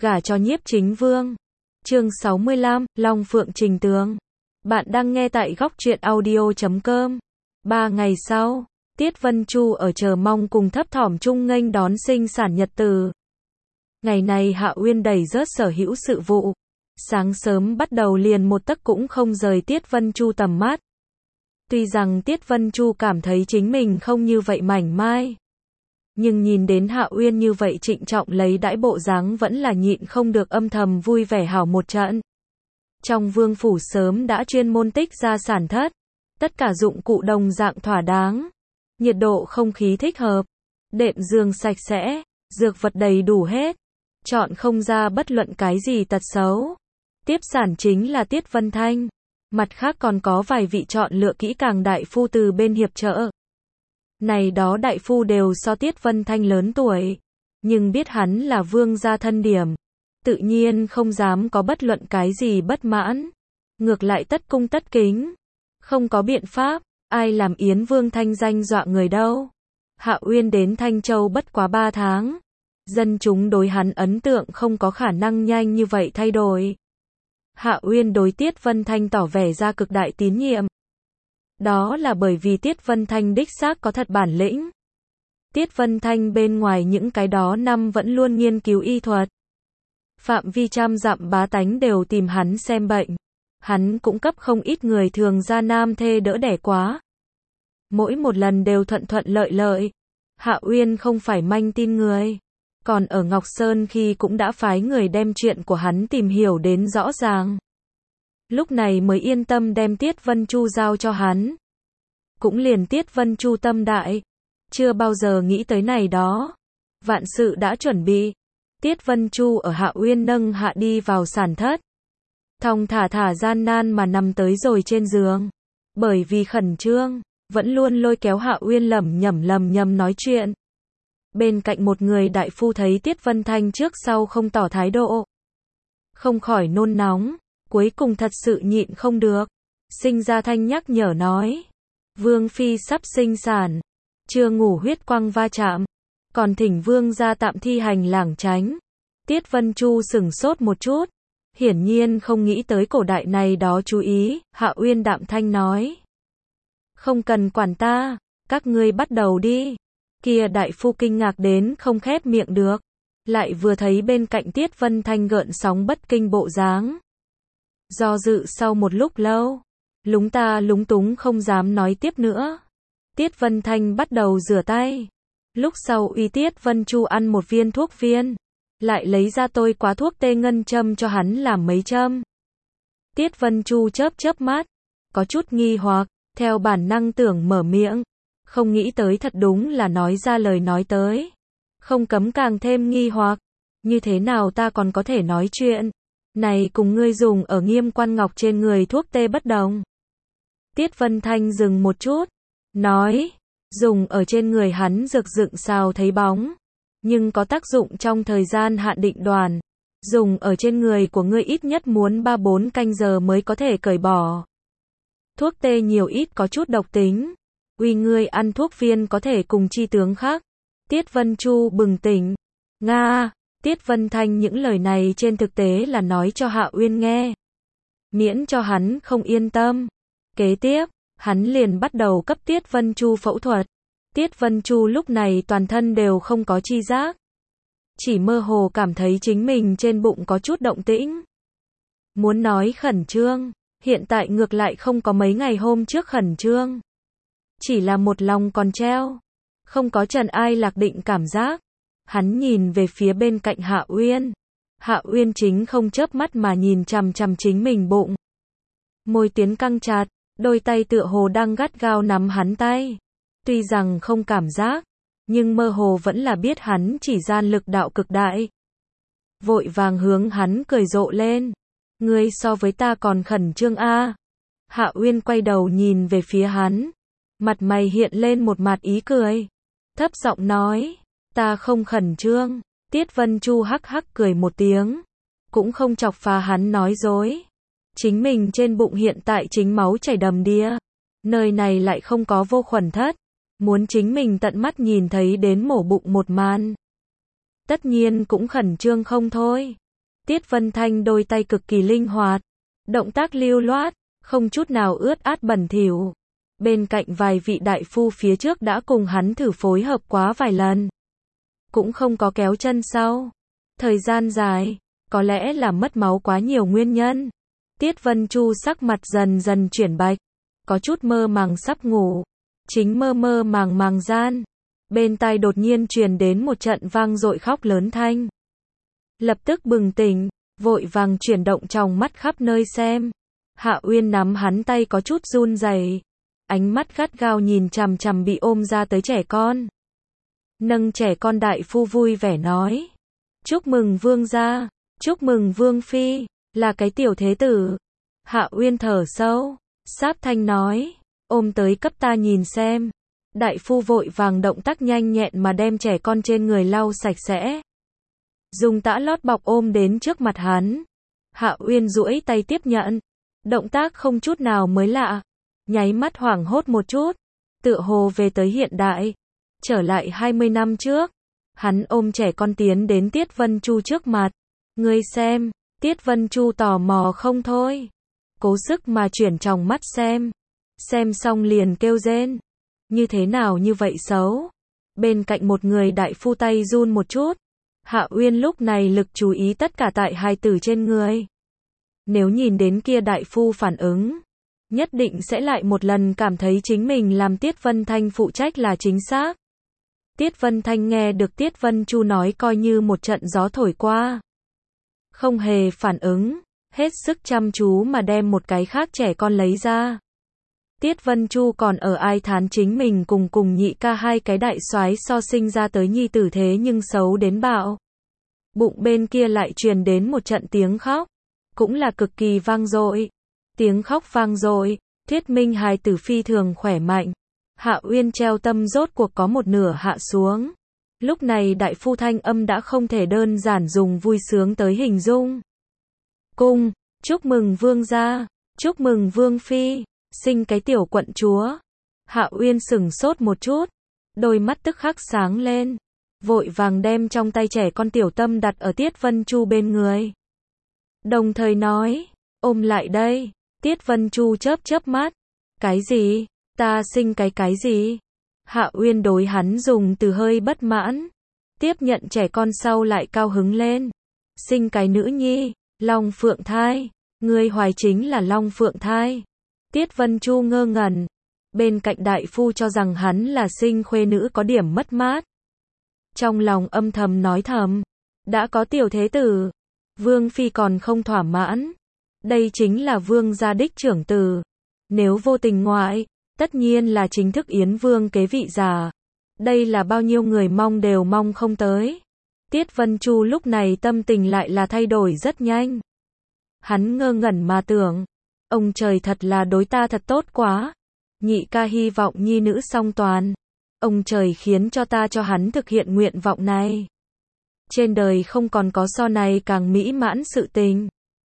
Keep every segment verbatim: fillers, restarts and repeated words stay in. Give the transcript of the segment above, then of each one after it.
gả cho Nhiếp Chính Vương. Chương sáu mươi lăm, Long Phượng Trình Tường. Bạn đang nghe tại góc truyện audio chấm com. Ba ngày sau, Tiết Vân Chu ở chờ mong cùng thấp thỏm chung nghênh đón sinh sản nhật từ. Ngày này Hạ Uyên đầy rớt sở hữu sự vụ. Sáng sớm bắt đầu liền một tấc cũng không rời Tiết Vân Chu tầm mắt. Tuy rằng Tiết Vân Chu cảm thấy chính mình không như vậy mảnh mai, nhưng nhìn đến Hạ Uyên như vậy trịnh trọng lấy đãi bộ dáng vẫn là nhịn không được âm thầm vui vẻ hảo một trận. Trong vương phủ sớm đã chuyên môn tích ra sản thất, tất cả dụng cụ đồng dạng thỏa đáng, nhiệt độ không khí thích hợp, đệm giường sạch sẽ, dược vật đầy đủ hết, chọn không ra bất luận cái gì tật xấu. Tiếp sản chính là Tiết Vân Thanh, mặt khác còn có vài vị chọn lựa kỹ càng đại phu từ bên hiệp trợ. Này đó đại phu đều so Tiết Vân Thanh lớn tuổi, nhưng biết hắn là vương gia thân điểm, tự nhiên không dám có bất luận cái gì bất mãn, ngược lại tất cung tất kính. Không có biện pháp, ai làm Yến Vương thanh danh dọa người đâu. Hạ Uyên đến Thanh Châu bất quá ba tháng, dân chúng đối hắn ấn tượng không có khả năng nhanh như vậy thay đổi. Hạ Uyên đối Tiết Vân Thanh tỏ vẻ ra cực đại tín nhiệm. Đó là bởi vì Tiết Vân Thanh đích xác có thật bản lĩnh. Tiết Vân Thanh bên ngoài những cái đó năm vẫn luôn nghiên cứu y thuật. Phạm vi trăm dặm bá tánh đều tìm hắn xem bệnh. Hắn cũng cấp không ít người thường gia nam thê đỡ đẻ quá. Mỗi một lần đều thuận thuận lợi lợi. Hạ Uyên không phải manh tin người. Còn ở Ngọc Sơn khi cũng đã phái người đem chuyện của hắn tìm hiểu đến rõ ràng. Lúc này mới yên tâm đem Tiết Vân Chu giao cho hắn. Cũng liền Tiết Vân Chu tâm đại, chưa bao giờ nghĩ tới này đó. Vạn sự đã chuẩn bị. Tiết Vân Chu ở Hạ Uyên nâng hạ đi vào sản thất. Thong thả thả gian nan mà nằm tới rồi trên giường. Bởi vì khẩn trương, vẫn luôn lôi kéo Hạ Uyên lẩm nhẩm lầm nhầm nói chuyện. Bên cạnh một người đại phu thấy Tiết Vân Thanh trước sau không tỏ thái độ, không khỏi nôn nóng, cuối cùng thật sự nhịn không được. Sinh ra Thanh nhắc nhở nói, Vương Phi sắp sinh sản, chưa ngủ huyết quang va chạm, còn thỉnh Vương ra tạm thi hành lảng tránh. Tiết Vân Chu sửng sốt một chút, hiển nhiên không nghĩ tới cổ đại này đó chú ý. Hạ Uyên đạm thanh nói, không cần quản ta, các ngươi bắt đầu đi. Kia đại phu kinh ngạc đến không khép miệng được, lại vừa thấy bên cạnh Tiết Vân Thanh gợn sóng bất kinh bộ dáng. Do dự sau một lúc lâu, lúng ta lúng túng không dám nói tiếp nữa. Tiết Vân Thanh bắt đầu rửa tay, lúc sau uy Tiết Vân Chu ăn một viên thuốc viên, lại lấy ra tôi quá thuốc tê ngân châm cho hắn làm mấy châm. Tiết Vân Chu chớp chớp mắt, có chút nghi hoặc, theo bản năng tưởng mở miệng. Không nghĩ tới thật đúng là nói ra lời nói tới. Không cấm càng thêm nghi hoặc. Như thế nào ta còn có thể nói chuyện? Này cùng ngươi dùng ở Nghiêm Quan Ngọc trên người thuốc tê bất đồng. Tiết Vân Thanh dừng một chút. Nói. Dùng ở trên người hắn rực dựng sao thấy bóng. Nhưng có tác dụng trong thời gian hạn định đoàn. Dùng ở trên người của ngươi ít nhất muốn ba bốn canh giờ mới có thể cởi bỏ. Thuốc tê nhiều ít có chút độc tính. Uy ngươi ăn thuốc viên có thể cùng chi tướng khác. Tiết Vân Chu bừng tỉnh. Nga, Tiết Vân Thanh những lời này trên thực tế là nói cho Hạ Uyên nghe. Miễn cho hắn không yên tâm. Kế tiếp, hắn liền bắt đầu cấp Tiết Vân Chu phẫu thuật. Tiết Vân Chu lúc này toàn thân đều không có chi giác. Chỉ mơ hồ cảm thấy chính mình trên bụng có chút động tĩnh. Muốn nói khẩn trương, hiện tại ngược lại không có mấy ngày hôm trước khẩn trương. Chỉ là một lòng còn treo, không có trần ai lạc định cảm giác. Hắn nhìn về phía bên cạnh Hạ Uyên. Hạ Uyên chính không chớp mắt mà nhìn chằm chằm chính mình bụng. Môi tuyến căng chặt, đôi tay tựa hồ đang gắt gao nắm hắn tay. Tuy rằng không cảm giác, nhưng mơ hồ vẫn là biết hắn chỉ gian lực đạo cực đại. Vội vàng hướng hắn cười rộ lên. Ngươi so với ta còn khẩn trương a. Hạ Uyên quay đầu nhìn về phía hắn. Mặt mày hiện lên một mặt ý cười. Thấp giọng nói, ta không khẩn trương. Tiết Vân Chu hắc hắc cười một tiếng. Cũng không chọc phá hắn nói dối. Chính mình trên bụng hiện tại chính máu chảy đầm đìa. Nơi này lại không có vô khuẩn thất. Muốn chính mình tận mắt nhìn thấy đến mổ bụng một màn. Tất nhiên cũng khẩn trương không thôi. Tiết Vân Thanh đôi tay cực kỳ linh hoạt, động tác lưu loát, không chút nào ướt át bẩn thỉu. Bên cạnh vài vị đại phu phía trước đã cùng hắn thử phối hợp quá vài lần. Cũng không có kéo chân sau. Thời gian dài, có lẽ là mất máu quá nhiều nguyên nhân. Tiết Vân Chu sắc mặt dần dần chuyển bạch, có chút mơ màng sắp ngủ. Chính mơ mơ màng màng gian, bên tai đột nhiên truyền đến một trận vang dội khóc lớn thanh. Lập tức bừng tỉnh, vội vàng chuyển động tròng mắt khắp nơi xem. Hạ Uyên nắm hắn tay có chút run rẩy, ánh mắt gắt gao nhìn chằm chằm bị ôm ra tới trẻ con. Nâng trẻ con đại phu vui vẻ nói: "Chúc mừng vương gia, chúc mừng vương phi, là cái tiểu thế tử." Hạ Uyên thở sâu, sáp thanh nói: "Ôm tới cấp ta nhìn xem." Đại phu vội vàng động tác nhanh nhẹn mà đem trẻ con trên người lau sạch sẽ. Dùng tã lót bọc ôm đến trước mặt hắn. Hạ Uyên duỗi tay tiếp nhận. Động tác không chút nào mới lạ. Nháy mắt hoảng hốt một chút. Tựa hồ về tới hiện đại. Trở lại hai mươi năm trước. Hắn ôm trẻ con tiến đến Tiết Vân Chu trước mặt. "Ngươi xem." Tiết Vân Chu tò mò không thôi. Cố sức mà chuyển tròng mắt xem. Xem xong liền kêu rên. "Như thế nào như vậy xấu?" Bên cạnh một người đại phu tay run một chút. Hạ Uyên lúc này lực chú ý tất cả tại hài tử trên người. Nếu nhìn đến kia đại phu phản ứng, nhất định sẽ lại một lần cảm thấy chính mình làm Tiết Vân Thanh phụ trách là chính xác. Tiết Vân Thanh nghe được Tiết Vân Chu nói coi như một trận gió thổi qua. Không hề phản ứng, hết sức chăm chú mà đem một cái khác trẻ con lấy ra. Tiết Vân Chu còn ở ai thán chính mình cùng cùng nhị ca hai cái đại soái so sinh ra tới nhi tử thế nhưng xấu đến bạo. Bụng bên kia lại truyền đến một trận tiếng khóc, cũng là cực kỳ vang dội. Tiếng khóc vang dội, thuyết minh hài tử phi thường khỏe mạnh. Hạ Uyên treo tâm rốt cuộc có một nửa hạ xuống. Lúc này đại phu thanh âm đã không thể đơn giản dùng vui sướng tới hình dung. "Cung, chúc mừng vương gia, chúc mừng vương phi, sinh cái tiểu quận chúa." Hạ Uyên sững sốt một chút, đôi mắt tức khắc sáng lên, vội vàng đem trong tay trẻ con tiểu tâm đặt ở Tiết Vân Chu bên người. Đồng thời nói: "Ôm lại đây." Tiết Vân Chu chớp chớp mắt. "Cái gì? Ta sinh cái cái gì?" Hạ Uyên đối hắn dùng từ hơi bất mãn. Tiếp nhận trẻ con sau lại cao hứng lên. "Sinh cái nữ nhi, Long Phượng thai, ngươi hoài chính là Long Phượng thai." Tiết Vân Chu ngơ ngẩn. Bên cạnh đại phu cho rằng hắn là sinh khuê nữ có điểm mất mát. Trong lòng âm thầm nói thầm, đã có tiểu thế tử, vương phi còn không thỏa mãn. Đây chính là vương gia đích trưởng tử. Nếu vô tình ngoại, tất nhiên là chính thức Yến vương kế vị giả. Đây là bao nhiêu người mong đều mong không tới. Tiết Vân Chu lúc này tâm tình lại là thay đổi rất nhanh. Hắn ngơ ngẩn mà tưởng, ông trời thật là đối ta thật tốt quá. Nhị ca hy vọng nhi nữ song toàn. Ông trời khiến cho ta cho hắn thực hiện nguyện vọng này. Trên đời không còn có so này càng mỹ mãn sự tình.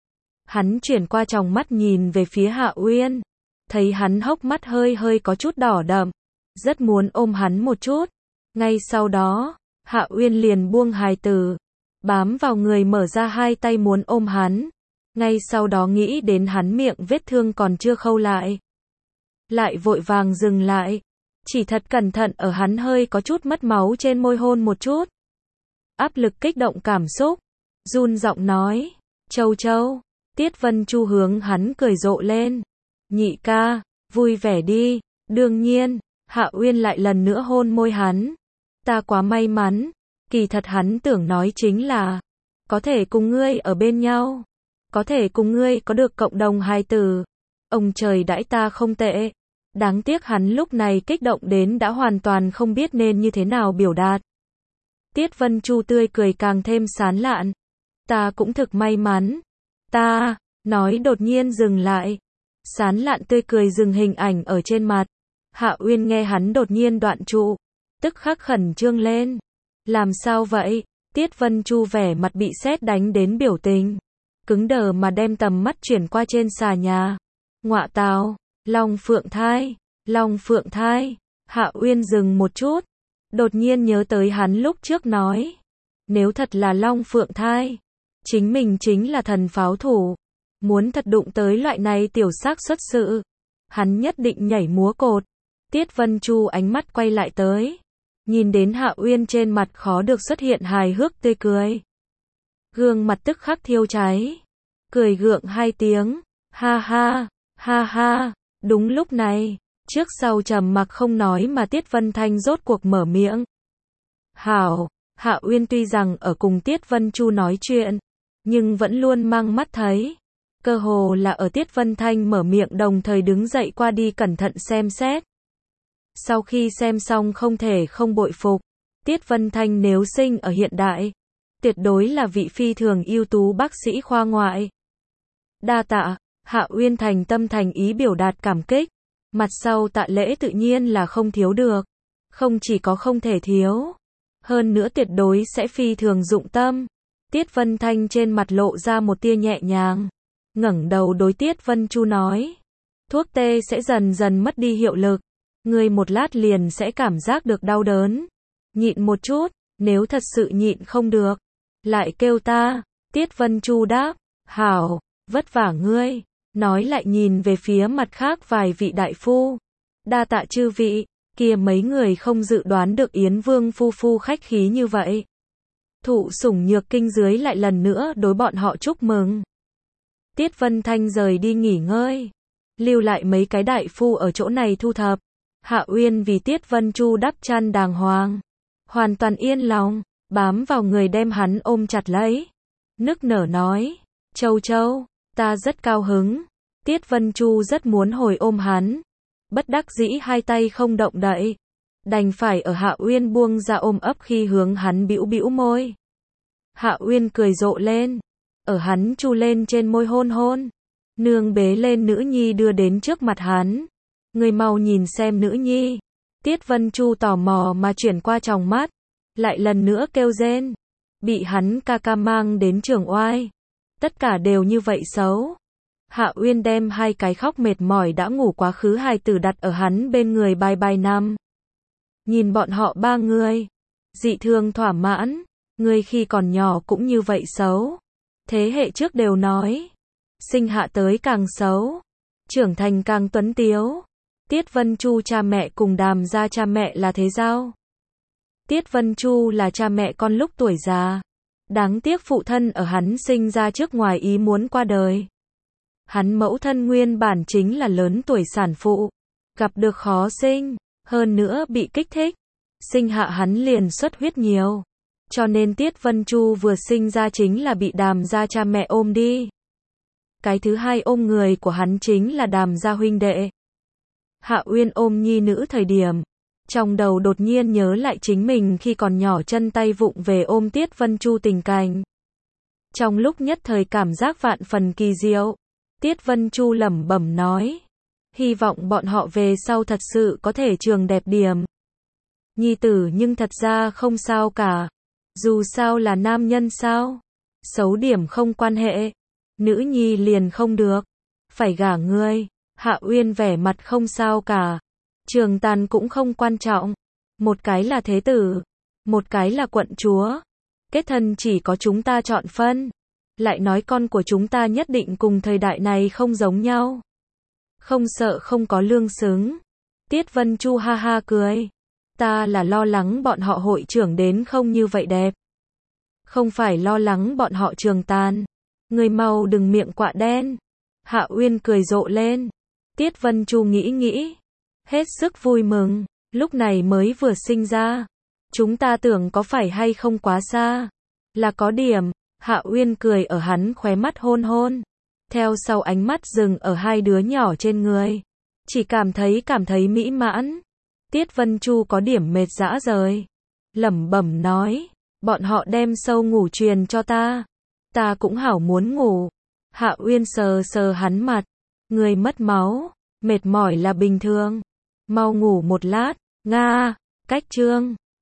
Hắn chuyển qua tròng mắt nhìn về phía Hạ Uyên. Thấy hắn hốc mắt hơi hơi có chút đỏ đậm. Rất muốn ôm hắn một chút. Ngay sau đó, Hạ Uyên liền buông hài tử. Bám vào người mở ra hai tay muốn ôm hắn. Ngay sau đó nghĩ đến hắn miệng vết thương còn chưa khâu lại. Lại vội vàng dừng lại. Chỉ thật cẩn thận ở hắn hơi có chút mất máu trên môi hôn một chút. Áp lực kích động cảm xúc. Run giọng nói. "Châu Châu." Tiết Vân Chu hướng hắn cười rộ lên. "Nhị ca, vui vẻ đi." Đương nhiên, Hạ Uyên lại lần nữa hôn môi hắn. "Ta quá may mắn." Kỳ thật hắn tưởng nói chính là, có thể cùng ngươi ở bên nhau. Có thể cùng ngươi có được cộng đồng hài tử. Ông trời đãi ta không tệ. Đáng tiếc hắn lúc này kích động đến đã hoàn toàn không biết nên như thế nào biểu đạt. Tiết Vân Chu tươi cười càng thêm sán lạn. "Ta cũng thực may mắn." "Ta," nói đột nhiên dừng lại. Sán lạn tươi cười dừng hình ảnh ở trên mặt. Hạ Uyên nghe hắn đột nhiên đoạn trụ, tức khắc khẩn trương lên. "Làm sao vậy?" Tiết Vân Chu vẻ mặt bị sét đánh đến biểu tình, cứng đờ mà đem tầm mắt chuyển qua trên xà nhà. "Ngọa tào, Long Phượng thai, Long Phượng thai." Hạ Uyên dừng một chút, đột nhiên nhớ tới hắn lúc trước nói, nếu thật là Long Phượng thai, Chính mình chính là thần pháo thủ. Muốn thật đụng tới loại này tiểu xác suất sự. Hắn nhất định nhảy múa cột. Tiết Vân Chu ánh mắt quay lại tới. Nhìn đến Hạ Uyên trên mặt khó được xuất hiện hài hước tươi cười. Gương mặt tức khắc thiêu cháy. Cười gượng hai tiếng. Ha ha, ha ha. Đúng lúc này, trước sau trầm mặc không nói mà Tiết Vân Thanh rốt cuộc mở miệng. Hảo, Hạ Uyên tuy rằng ở cùng Tiết Vân Chu nói chuyện, nhưng vẫn luôn mang mắt thấy. Cơ hồ là ở Tiết Vân Thanh mở miệng đồng thời đứng dậy qua đi cẩn thận xem xét. Sau khi xem xong không thể không bội phục. Tiết Vân Thanh nếu sinh ở hiện đại, tuyệt đối là vị phi thường ưu tú bác sĩ khoa ngoại. Đa tạ, Hạ Uyên thành tâm thành ý biểu đạt cảm kích. Mặt sau tạ lễ tự nhiên là không thiếu được. Không chỉ có không thể thiếu, hơn nữa tuyệt đối sẽ phi thường dụng tâm. Tiết Vân Thanh trên mặt lộ ra một tia nhẹ nhàng. Ngẩng đầu đối Tiết Vân Chu nói. Thuốc tê sẽ dần dần mất đi hiệu lực. Người một lát liền sẽ cảm giác được đau đớn. Nhịn một chút, nếu thật sự nhịn không được, lại kêu ta. Tiết Vân Chu đáp. Hảo, vất vả ngươi. Nói lại nhìn về phía mặt khác vài vị đại phu. Đa tạ chư vị, kia mấy người không dự đoán được Yến Vương phu phu khách khí như vậy. Thụ sủng nhược kinh dưới lại lần nữa đối bọn họ chúc mừng. Tiết Vân Thanh rời đi nghỉ ngơi. Lưu lại mấy cái đại phu ở chỗ này thu thập. Hạ Uyên vì Tiết Vân Chu đắp chăn đàng hoàng. Hoàn toàn yên lòng, bám vào người đem hắn ôm chặt lấy. Nức nở nói. Châu Châu, ta rất cao hứng. Tiết Vân Chu rất muốn hồi ôm hắn. Bất đắc dĩ hai tay không động đậy. Đành phải ở Hạ Uyên buông ra ôm ấp khi hướng hắn bĩu bĩu môi. Hạ Uyên cười rộ lên. Ở hắn chu lên trên môi hôn hôn. Nương bế lên nữ nhi đưa đến trước mặt hắn. Người mau nhìn xem nữ nhi. Tiết Vân Chu tò mò mà chuyển qua tròng mắt. Lại lần nữa kêu rên. Bị hắn ca ca mang đến trường oai. Tất cả đều như vậy xấu. Hạ Uyên đem hai cái khóc mệt mỏi đã ngủ quá khứ hài tử đặt ở hắn bên người bài bài nằm. Nhìn bọn họ ba người. Dị thường thỏa mãn. Người khi còn nhỏ cũng như vậy xấu. Thế hệ trước đều nói. Sinh hạ tới càng xấu. Trưởng thành càng tuấn tiếu. Tiết Vân Chu cha mẹ cùng Đàm gia cha mẹ là thế giao. Tiết Vân Chu là cha mẹ con lúc tuổi già. Đáng tiếc phụ thân ở hắn sinh ra trước ngoài ý muốn qua đời. Hắn mẫu thân nguyên bản chính là lớn tuổi sản phụ. Gặp được khó sinh. Hơn nữa bị kích thích. Sinh hạ hắn liền xuất huyết nhiều. Cho nên Tiết Vân Chu vừa sinh ra chính là bị Đàm gia cha mẹ ôm đi. Cái thứ hai ôm người của hắn chính là Đàm gia huynh đệ. Hạ Uyên ôm nhi nữ thời điểm. Trong đầu đột nhiên nhớ lại chính mình khi còn nhỏ chân tay vụng về ôm Tiết Vân Chu tình cảnh. Trong lúc nhất thời cảm giác vạn phần kỳ diệu. Tiết Vân Chu lẩm bẩm nói. Hy vọng bọn họ về sau thật sự có thể trường đẹp điểm. Nhi tử nhưng thật ra không sao cả. Dù sao là nam nhân sao. Xấu điểm không quan hệ. Nữ nhi liền không được. Phải gả ngươi. Hạ Uyên vẻ mặt không sao cả. Trường tàn cũng không quan trọng. Một cái là thế tử. Một cái là quận chúa. Kết thân chỉ có chúng ta chọn phân. Lại nói con của chúng ta nhất định cùng thời đại này không giống nhau. Không sợ không có lương xứng. Tiết Vân Chu ha ha cười. Ta là lo lắng bọn họ hội trưởng đến không như vậy đẹp. Không phải lo lắng bọn họ trường tàn. Người mau đừng miệng quạ đen. Hạ Uyên cười rộ lên. Tiết Vân Chu nghĩ nghĩ. Hết sức vui mừng. Lúc này mới vừa sinh ra. Chúng ta tưởng có phải hay không quá xa. Là có điểm. Hạ Uyên cười ở hắn khóe mắt hôn hôn. Theo sau ánh mắt dừng ở hai đứa nhỏ trên người. Chỉ cảm thấy cảm thấy mỹ mãn. Tiết Vân Chu có điểm mệt dã rời. Lẩm bẩm nói. Bọn họ đem sâu ngủ truyền cho ta. Ta cũng hảo muốn ngủ. Hạ Uyên sờ sờ hắn mặt. Người mất máu. Mệt mỏi là bình thường. Mau ngủ một lát. Nga. Cách chương.